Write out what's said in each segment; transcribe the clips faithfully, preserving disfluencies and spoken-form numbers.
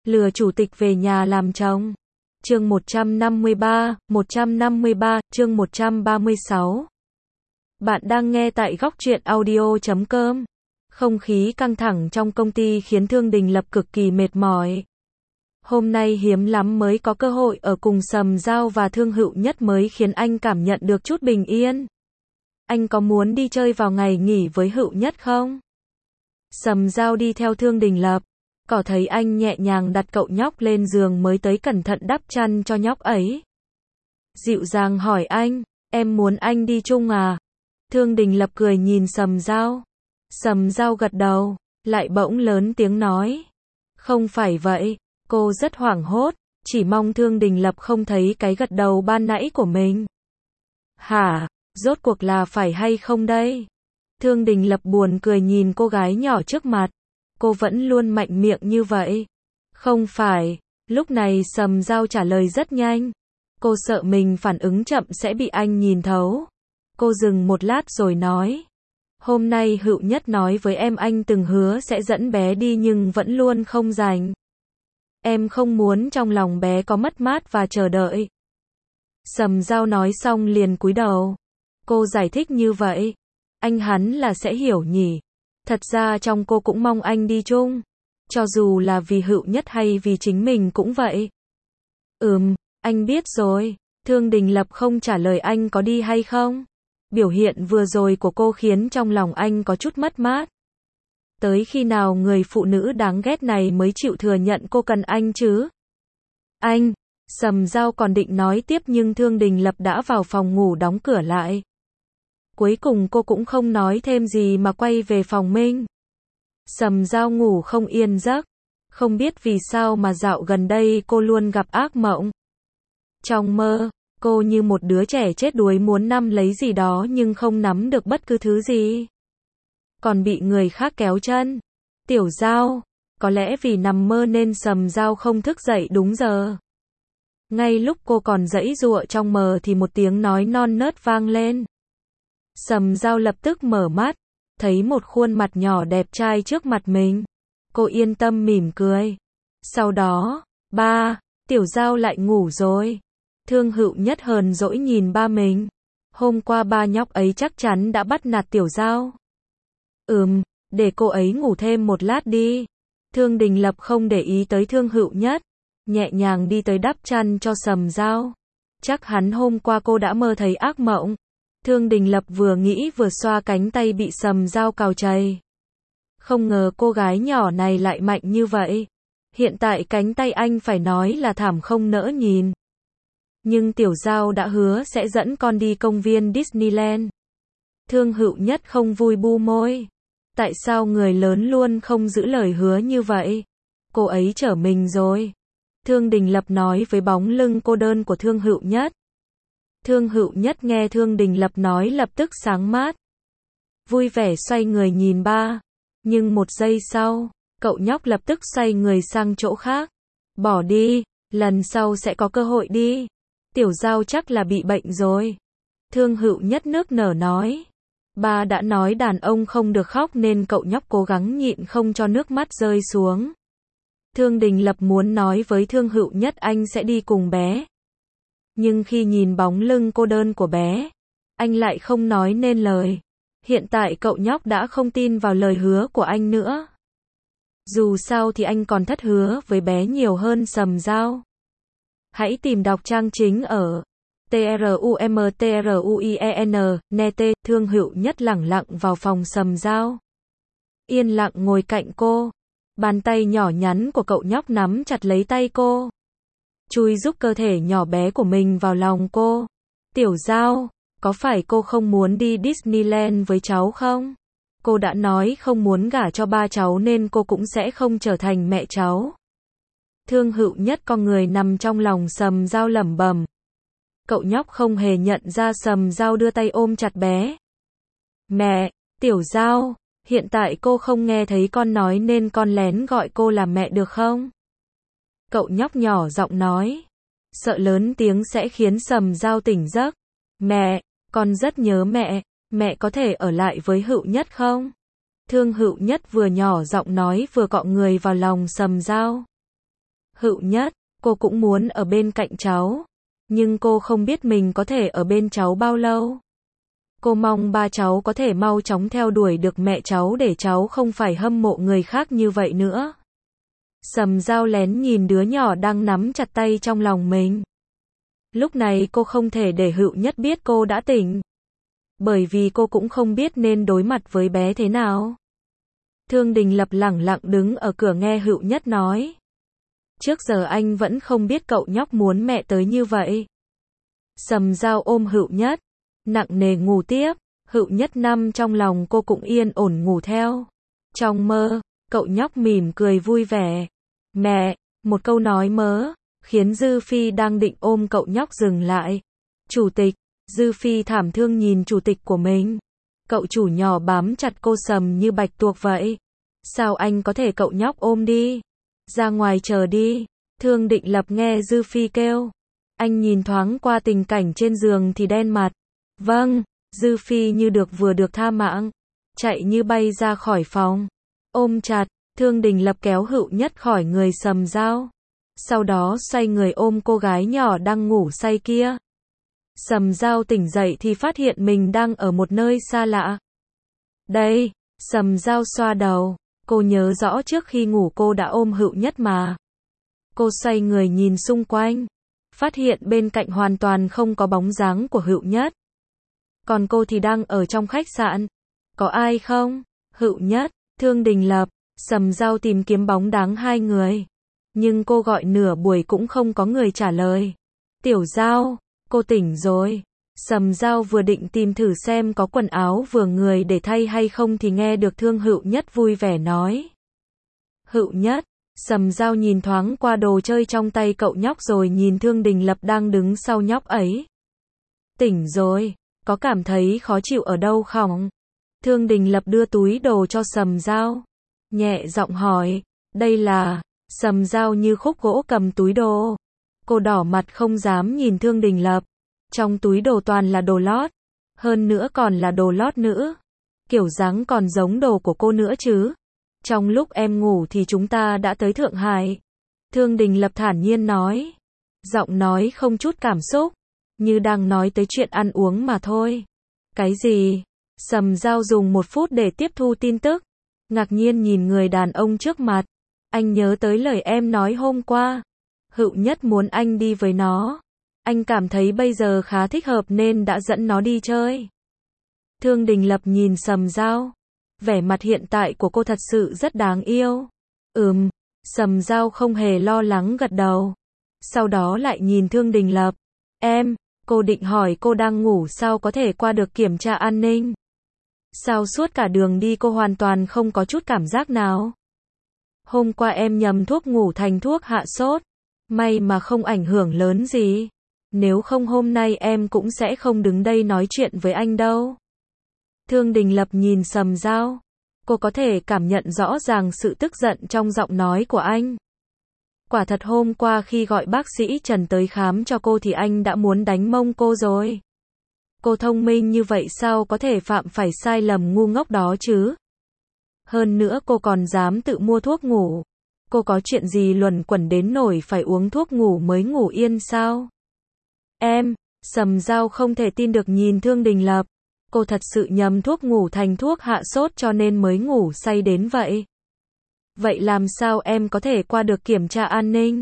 Lừa chủ tịch về nhà làm chồng. Chương một trăm năm mươi ba, một trăm năm mươi ba, chương một trăm ba mươi sáu. Bạn đang nghe tại góc truyện audio chấm com. Không khí căng thẳng trong công ty khiến Thương Đình Lập cực kỳ mệt mỏi. Hôm nay hiếm lắm mới có cơ hội ở cùng Sầm Giao và Thương Hữu Nhất mới khiến anh cảm nhận được chút bình yên. Anh có muốn đi chơi vào ngày nghỉ với Hữu Nhất không? Sầm Giao đi theo Thương Đình Lập. Có thấy anh nhẹ nhàng đặt cậu nhóc lên giường mới tới cẩn thận đắp chăn cho nhóc ấy. Dịu dàng hỏi anh, em muốn anh đi chung à? Thương Đình Lập cười nhìn Sầm Giao. Sầm Giao gật đầu, lại bỗng lớn tiếng nói. Không phải vậy, cô rất hoảng hốt, chỉ mong Thương Đình Lập không thấy cái gật đầu ban nãy của mình. Hả, rốt cuộc là phải hay không đây? Thương Đình Lập buồn cười nhìn cô gái nhỏ trước mặt. Cô vẫn luôn mạnh miệng như vậy. Không phải, lúc này Sầm Giao trả lời rất nhanh. Cô sợ mình phản ứng chậm sẽ bị anh nhìn thấu. Cô dừng một lát rồi nói. Hôm nay Hữu Nhất nói với em anh từng hứa sẽ dẫn bé đi nhưng vẫn luôn không rảnh. Em không muốn trong lòng bé có mất mát và chờ đợi. Sầm Giao nói xong liền cúi đầu. Cô giải thích như vậy. Anh hắn là sẽ hiểu nhỉ. Thật ra trong cô cũng mong anh đi chung. Cho dù là vì Hữu Nhất hay vì chính mình cũng vậy. Ừm, anh biết rồi. Thương Đình Lập không trả lời anh có đi hay không. Biểu hiện vừa rồi của cô khiến trong lòng anh có chút mất mát. Tới khi nào người phụ nữ đáng ghét này mới chịu thừa nhận cô cần anh chứ? Anh, Sầm Giao còn định nói tiếp nhưng Thương Đình Lập đã vào phòng ngủ đóng cửa lại. Cuối cùng cô cũng không nói thêm gì mà quay về phòng mình. Sầm Giao ngủ không yên giấc. Không biết vì sao mà dạo gần đây cô luôn gặp ác mộng. Trong mơ, cô như một đứa trẻ chết đuối muốn nắm lấy gì đó nhưng không nắm được bất cứ thứ gì. Còn bị người khác kéo chân. Tiểu Giao, có lẽ vì nằm mơ nên Sầm Giao không thức dậy đúng giờ. Ngay lúc cô còn giãy giụa trong mơ thì một tiếng nói non nớt vang lên. Sầm Giao lập tức mở mắt, thấy một khuôn mặt nhỏ đẹp trai trước mặt mình. Cô yên tâm mỉm cười. Sau đó, ba, Tiểu Giao lại ngủ rồi. Thương Hữu Nhất hờn dỗi nhìn ba mình. Hôm qua ba nhóc ấy chắc chắn đã bắt nạt Tiểu Giao. Ừm, để cô ấy ngủ thêm một lát đi. Thương Đình Lập không để ý tới Thương Hữu Nhất, nhẹ nhàng đi tới đắp chăn cho Sầm Giao. Chắc hắn hôm qua cô đã mơ thấy ác mộng. Thương Đình Lập vừa nghĩ vừa xoa cánh tay bị Sầm Giao cào chảy. Không ngờ cô gái nhỏ này lại mạnh như vậy. Hiện tại cánh tay anh phải nói là thảm không nỡ nhìn. Nhưng Tiểu Giao đã hứa sẽ dẫn con đi công viên Disneyland. Thương Hữu Nhất không vui bu môi. Tại sao người lớn luôn không giữ lời hứa như vậy? Cô ấy trở mình rồi. Thương Đình Lập nói với bóng lưng cô đơn của Thương Hữu Nhất. Thương Hữu Nhất nghe Thương Đình Lập nói lập tức sáng mắt. Vui vẻ xoay người nhìn ba. Nhưng một giây sau, cậu nhóc lập tức xoay người sang chỗ khác. Bỏ đi, lần sau sẽ có cơ hội đi. Tiểu Giao chắc là bị bệnh rồi. Thương Hữu Nhất nước nở nói. Ba đã nói đàn ông không được khóc nên cậu nhóc cố gắng nhịn không cho nước mắt rơi xuống. Thương Đình Lập muốn nói với Thương Hữu Nhất anh sẽ đi cùng bé. Nhưng khi nhìn bóng lưng cô đơn của bé, anh lại không nói nên lời. Hiện tại cậu nhóc đã không tin vào lời hứa của anh nữa. Dù sao thì anh còn thất hứa với bé nhiều hơn Sầm Giao. Hãy tìm đọc trang chính ở trumtruien net. Thương Hữu Nhất lẳng lặng vào phòng Sầm Giao. Yên lặng ngồi cạnh cô. Bàn tay nhỏ nhắn của cậu nhóc nắm chặt lấy tay cô. Chui giúp cơ thể nhỏ bé của mình vào lòng cô. Tiểu Giao, có phải cô không muốn đi Disneyland với cháu không? Cô đã nói không muốn gả cho ba cháu nên cô cũng sẽ không trở thành mẹ cháu. Thương Hữu Nhất con người nằm trong lòng Sầm Giao lẩm bẩm. Cậu nhóc không hề nhận ra Sầm Giao đưa tay ôm chặt bé. Mẹ, Tiểu Giao, hiện tại cô không nghe thấy con nói nên con lén gọi cô là mẹ được không? Cậu nhóc nhỏ giọng nói. Sợ lớn tiếng sẽ khiến Sầm Giao tỉnh giấc. Mẹ, con rất nhớ mẹ, mẹ có thể ở lại với Hữu Nhất không? Thương Hữu Nhất vừa nhỏ giọng nói vừa cọ người vào lòng Sầm Giao. Hựu Nhất, cô cũng muốn ở bên cạnh cháu. Nhưng cô không biết mình có thể ở bên cháu bao lâu. Cô mong ba cháu có thể mau chóng theo đuổi được mẹ cháu để cháu không phải hâm mộ người khác như vậy nữa. Sầm Dao lén nhìn đứa nhỏ đang nắm chặt tay trong lòng mình. Lúc này cô không thể để Hựu Nhất biết cô đã tỉnh. Bởi vì cô cũng không biết nên đối mặt với bé thế nào. Thương Đình Lập lẳng lặng đứng ở cửa nghe Hựu Nhất nói. Trước giờ anh vẫn không biết cậu nhóc muốn mẹ tới như vậy. Sầm Dao ôm Hựu Nhất, nặng nề ngủ tiếp. Hựu Nhất nằm trong lòng cô cũng yên ổn ngủ theo. Trong mơ, cậu nhóc mỉm cười vui vẻ. Mẹ, một câu nói mớ, khiến Dư Phi đang định ôm cậu nhóc dừng lại. Chủ tịch, Dư Phi thảm thương nhìn chủ tịch của mình. Cậu chủ nhỏ bám chặt cô Sầm như bạch tuộc vậy. Sao anh có thể cậu nhóc ôm đi? Ra ngoài chờ đi. Thương Định Lập nghe Dư Phi kêu. Anh nhìn thoáng qua tình cảnh trên giường thì đen mặt. Vâng, Dư Phi như được vừa được tha mạng. Chạy như bay ra khỏi phòng. Ôm chặt, Thương Đình Lập kéo Hựu Nhất khỏi người Sầm Dao. Sau đó xoay người ôm cô gái nhỏ đang ngủ say kia. Sầm Dao tỉnh dậy thì phát hiện mình đang ở một nơi xa lạ. Đây, Sầm Dao xoa đầu. Cô nhớ rõ trước khi ngủ cô đã ôm Hựu Nhất mà. Cô xoay người nhìn xung quanh. Phát hiện bên cạnh hoàn toàn không có bóng dáng của Hựu Nhất. Còn cô thì đang ở trong khách sạn. Có ai không? Hựu Nhất, Thương Đình Lập, Sầm Dao tìm kiếm bóng dáng hai người. Nhưng cô gọi nửa buổi cũng không có người trả lời. Tiểu Dao, cô tỉnh rồi. Sầm Dao vừa định tìm thử xem có quần áo vừa người để thay hay không thì nghe được Thương Hựu Nhất vui vẻ nói. Hựu Nhất, Sầm Dao nhìn thoáng qua đồ chơi trong tay cậu nhóc rồi nhìn Thương Đình Lập đang đứng sau nhóc ấy. Tỉnh rồi, có cảm thấy khó chịu ở đâu không? Thương Đình Lập đưa túi đồ cho Sầm Dao. Nhẹ giọng hỏi, đây là... Sầm Dao như khúc gỗ cầm túi đồ. Cô đỏ mặt không dám nhìn Thương Đình Lập. Trong túi đồ toàn là đồ lót. Hơn nữa còn là đồ lót nữ. Kiểu dáng còn giống đồ của cô nữa chứ. Trong lúc em ngủ thì chúng ta đã tới Thượng Hải. Thương Đình Lập thản nhiên nói. Giọng nói không chút cảm xúc. Như đang nói tới chuyện ăn uống mà thôi. Cái gì? Sầm Dao dùng một phút để tiếp thu tin tức. Ngạc nhiên nhìn người đàn ông trước mặt. Anh nhớ tới lời em nói hôm qua. Hựu Nhất muốn anh đi với nó. Anh cảm thấy bây giờ khá thích hợp nên đã dẫn nó đi chơi. Thương Đình Lập nhìn Sầm Dao. Vẻ mặt hiện tại của cô thật sự rất đáng yêu. Ừm, Sầm Dao không hề lo lắng gật đầu. Sau đó lại nhìn Thương Đình Lập. Em, cô định hỏi cô đang ngủ sao có thể qua được kiểm tra an ninh? Sao suốt cả đường đi cô hoàn toàn không có chút cảm giác nào? Hôm qua em nhầm thuốc ngủ thành thuốc hạ sốt. May mà không ảnh hưởng lớn gì. Nếu không hôm nay em cũng sẽ không đứng đây nói chuyện với anh đâu. Thương Đình Lập nhìn Sầm Dao. Cô có thể cảm nhận rõ ràng sự tức giận trong giọng nói của anh. Quả thật hôm qua khi gọi bác sĩ Trần tới khám cho cô thì anh đã muốn đánh mông cô rồi. Cô thông minh như vậy sao có thể phạm phải sai lầm ngu ngốc đó chứ? Hơn nữa cô còn dám tự mua thuốc ngủ. Cô có chuyện gì luẩn quẩn đến nổi phải uống thuốc ngủ mới ngủ yên sao? Em, Sầm Dao không thể tin được nhìn Thương Đình Lập. Cô thật sự nhầm thuốc ngủ thành thuốc hạ sốt cho nên mới ngủ say đến vậy. Vậy làm sao em có thể qua được kiểm tra an ninh?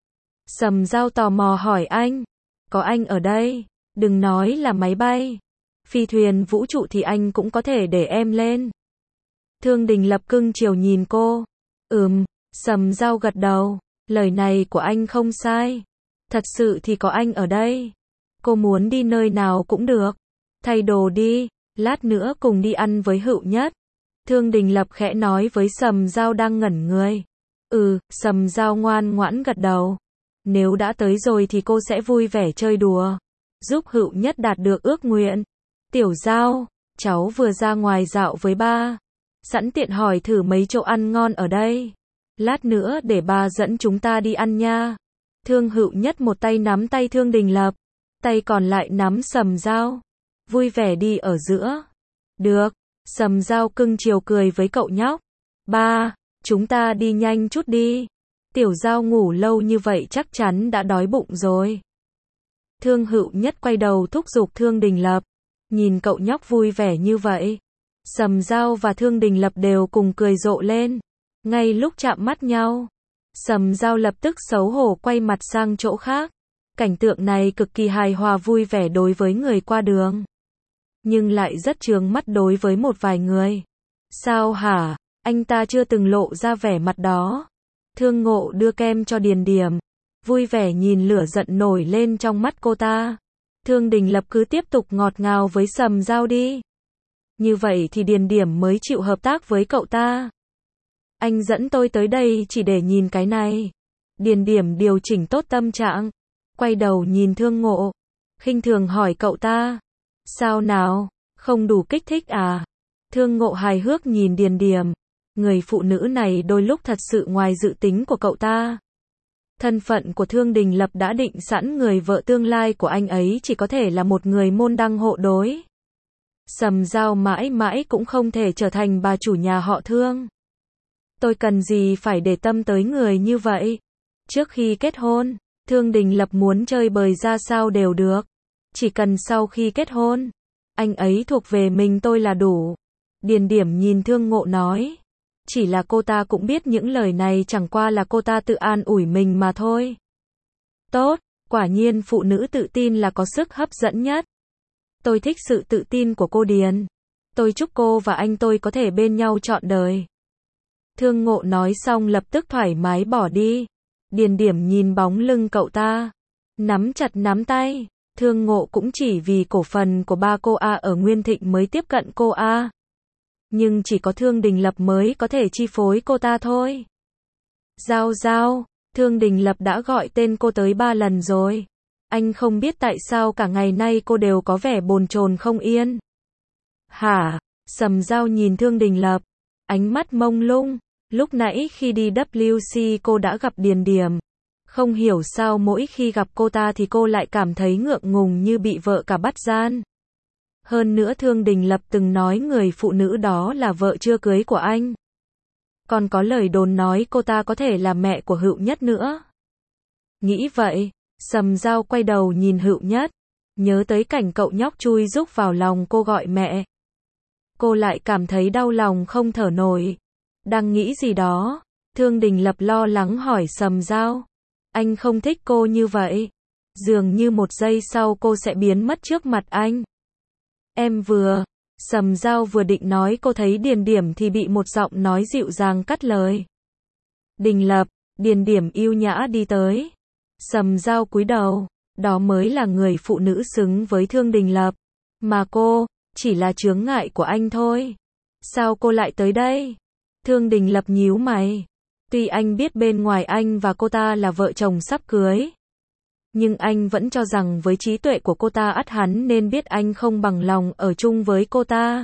Sầm Dao tò mò hỏi anh. Có anh ở đây, đừng nói là máy bay. Phi thuyền vũ trụ thì anh cũng có thể để em lên. Thương Đình Lập cưng chiều nhìn cô. Ừm, Sầm Dao gật đầu. Lời này của anh không sai. Thật sự thì có anh ở đây. Cô muốn đi nơi nào cũng được. Thay đồ đi, lát nữa cùng đi ăn với Hựu Nhất. Thương Đình Lập khẽ nói với Sầm Dao đang ngẩn người. Ừ, Sầm Dao ngoan ngoãn gật đầu. Nếu đã tới rồi thì cô sẽ vui vẻ chơi đùa. Giúp Hựu Nhất đạt được ước nguyện. Tiểu Dao, cháu vừa ra ngoài dạo với ba. Sẵn tiện hỏi thử mấy chỗ ăn ngon ở đây. Lát nữa để ba dẫn chúng ta đi ăn nha. Thương Hựu Nhất một tay nắm tay Thương Đình Lập. Tay còn lại nắm Sầm Dao. Vui vẻ đi ở giữa. Được. Sầm Dao cưng chiều cười với cậu nhóc. Ba, chúng ta đi nhanh chút đi. Tiểu Giao ngủ lâu như vậy chắc chắn đã đói bụng rồi. Thương Hữu Nhất quay đầu thúc giục Thương Đình Lập. Nhìn cậu nhóc vui vẻ như vậy. Sầm Giao và Thương Đình Lập đều cùng cười rộ lên. Ngay lúc chạm mắt nhau, Sầm Giao lập tức xấu hổ quay mặt sang chỗ khác. Cảnh tượng này cực kỳ hài hòa vui vẻ đối với người qua đường, nhưng lại rất chướng mắt đối với một vài người. Sao hả? Anh ta chưa từng lộ ra vẻ mặt đó. Thương Ngộ đưa kem cho Điền Điểm, vui vẻ nhìn lửa giận nổi lên trong mắt cô ta. Thương Đình Lập cứ tiếp tục ngọt ngào với Sầm Giao đi. Như vậy thì Điền Điểm mới chịu hợp tác với cậu ta. Anh dẫn tôi tới đây chỉ để nhìn cái này. Điền Điểm điều chỉnh tốt tâm trạng, quay đầu nhìn Thương Ngộ, khinh thường hỏi cậu ta. Sao nào, không đủ kích thích à? Thương Ngộ hài hước nhìn Điền Điểm. Người phụ nữ này đôi lúc thật sự ngoài dự tính của cậu ta. Thân phận của Thương Đình Lập đã định sẵn người vợ tương lai của anh ấy chỉ có thể là một người môn đăng hộ đối. Sầm Giao mãi mãi cũng không thể trở thành bà chủ nhà họ Thương. Tôi cần gì phải để tâm tới người như vậy? Trước khi kết hôn, Thương Đình Lập muốn chơi bời ra sao đều được. Chỉ cần sau khi kết hôn, anh ấy thuộc về mình tôi là đủ. Điền Điểm nhìn Thương Ngộ nói. Chỉ là cô ta cũng biết những lời này chẳng qua là cô ta tự an ủi mình mà thôi. Tốt, quả nhiên phụ nữ tự tin là có sức hấp dẫn nhất. Tôi thích sự tự tin của cô Điền. Tôi chúc cô và anh tôi có thể bên nhau trọn đời. Thương Ngộ nói xong lập tức thoải mái bỏ đi. Điền Điểm nhìn bóng lưng cậu ta, nắm chặt nắm tay. Thương Ngộ cũng chỉ vì cổ phần của ba cô A ở Nguyên Thịnh mới tiếp cận cô A. Nhưng chỉ có Thương Đình Lập mới có thể chi phối cô ta thôi. Giao Giao, Thương Đình Lập đã gọi tên cô tới ba lần rồi. Anh không biết tại sao cả ngày nay cô đều có vẻ bồn chồn không yên. Hả? Sầm Giao nhìn Thương Đình Lập, ánh mắt mông lung. Lúc nãy khi đi W C cô đã gặp Điền Điểm. Không hiểu sao mỗi khi gặp cô ta thì cô lại cảm thấy ngượng ngùng như bị vợ cả bắt gian. Hơn nữa Thương Đình Lập từng nói người phụ nữ đó là vợ chưa cưới của anh. Còn có lời đồn nói cô ta có thể là mẹ của Hữu Nhất nữa. Nghĩ vậy, Sầm Giao quay đầu nhìn Hữu Nhất, nhớ tới cảnh cậu nhóc chui rúc vào lòng cô gọi mẹ. Cô lại cảm thấy đau lòng không thở nổi. Đang nghĩ gì đó, Thương Đình Lập lo lắng hỏi Sầm Giao. Anh không thích cô như vậy. Dường như một giây sau cô sẽ biến mất trước mặt anh. Em vừa, Sầm Giao vừa định nói cô thấy Điền Điểm thì bị một giọng nói dịu dàng cắt lời. Đình Lập, Điền Điểm yêu nhã đi tới. Sầm Giao cúi đầu, đó mới là người phụ nữ xứng với Thương Đình Lập. Mà cô, chỉ là chướng ngại của anh thôi. Sao cô lại tới đây? Thương Đình Lập nhíu mày. Tuy anh biết bên ngoài anh và cô ta là vợ chồng sắp cưới, nhưng anh vẫn cho rằng với trí tuệ của cô ta ắt hắn nên biết anh không bằng lòng ở chung với cô ta.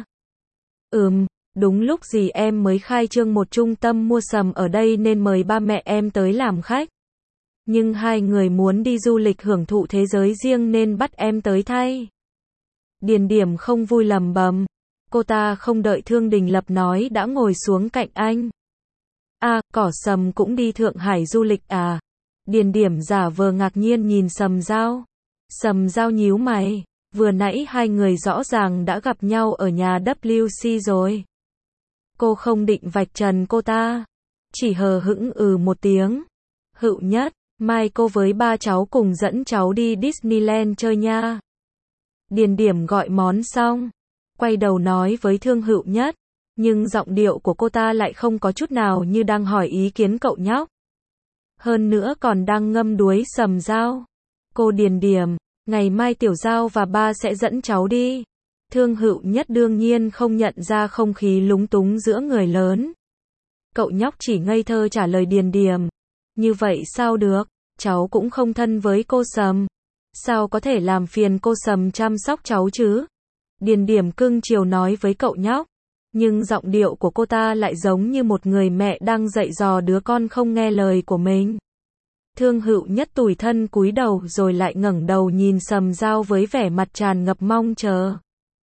Ừm, đúng lúc gì em mới khai trương một trung tâm mua sắm ở đây nên mời ba mẹ em tới làm khách. Nhưng hai người muốn đi du lịch hưởng thụ thế giới riêng nên bắt em tới thay. Điền Điểm không vui lầm bầm. Cô ta không đợi Thương Đình Lập nói đã ngồi xuống cạnh anh. À, Cỏ Sầm cũng đi Thượng Hải du lịch à? Điền Điểm giả vờ ngạc nhiên nhìn Sầm Giao. Sầm Giao nhíu mày. Vừa nãy hai người rõ ràng đã gặp nhau ở nhà W C rồi. Cô không định vạch trần cô ta. Chỉ hờ hững ừ một tiếng. Hữu Nhất, mai cô với ba cháu cùng dẫn cháu đi Disneyland chơi nha. Điền Điểm gọi món xong, quay đầu nói với Thương Hữu Nhất. Nhưng giọng điệu của cô ta lại không có chút nào như đang hỏi ý kiến cậu nhóc. Hơn nữa còn đang ngâm đuối Sầm Giao. Cô Điền Điểm, ngày mai Tiểu Giao và ba sẽ dẫn cháu đi. Thương Hữu Nhất đương nhiên không nhận ra không khí lúng túng giữa người lớn. Cậu nhóc chỉ ngây thơ trả lời Điền Điểm. Như vậy sao được, cháu cũng không thân với cô Sầm. Sao có thể làm phiền cô Sầm chăm sóc cháu chứ? Điền Điểm cưng chiều nói với cậu nhóc. Nhưng giọng điệu của cô ta lại giống như một người mẹ đang dạy dò đứa con không nghe lời của mình. Thương Hữu Nhất tủi thân cúi đầu rồi lại ngẩng đầu nhìn Sầm Giao với vẻ mặt tràn ngập mong chờ.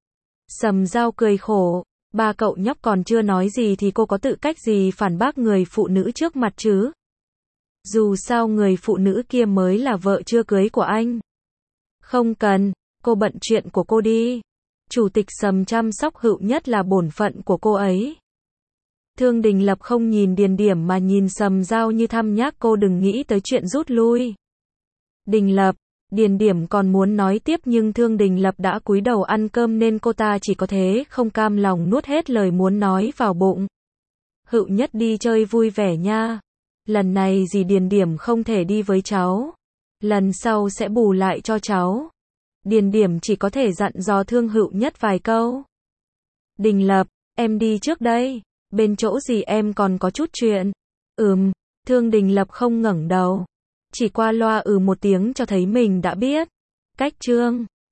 Sầm Giao cười khổ, ba cậu nhóc còn chưa nói gì thì cô có tự cách gì phản bác người phụ nữ trước mặt chứ? Dù sao người phụ nữ kia mới là vợ chưa cưới của anh. Không cần, cô bận chuyện của cô đi. Chủ tịch Sầm chăm sóc Hựu Nhất là bổn phận của cô ấy. Thương Đình Lập không nhìn Điền Điểm mà nhìn Sầm Giao như thăm nhắc cô đừng nghĩ tới chuyện rút lui. Đình Lập, Điền Điểm còn muốn nói tiếp nhưng Thương Đình Lập đã cúi đầu ăn cơm nên cô ta chỉ có thế không cam lòng nuốt hết lời muốn nói vào bụng. Hựu Nhất đi chơi vui vẻ nha. Lần này dì Điền Điểm không thể đi với cháu. Lần sau sẽ bù lại cho cháu. Điền Điểm chỉ có thể dặn dò Thương Hựu Nhất vài câu. Đình Lập, em đi trước đây. Bên chỗ dì em còn có chút chuyện. Ừm, Thương Đình Lập không ngẩng đầu. Chỉ qua loa ừ một tiếng cho thấy mình đã biết. Cách chương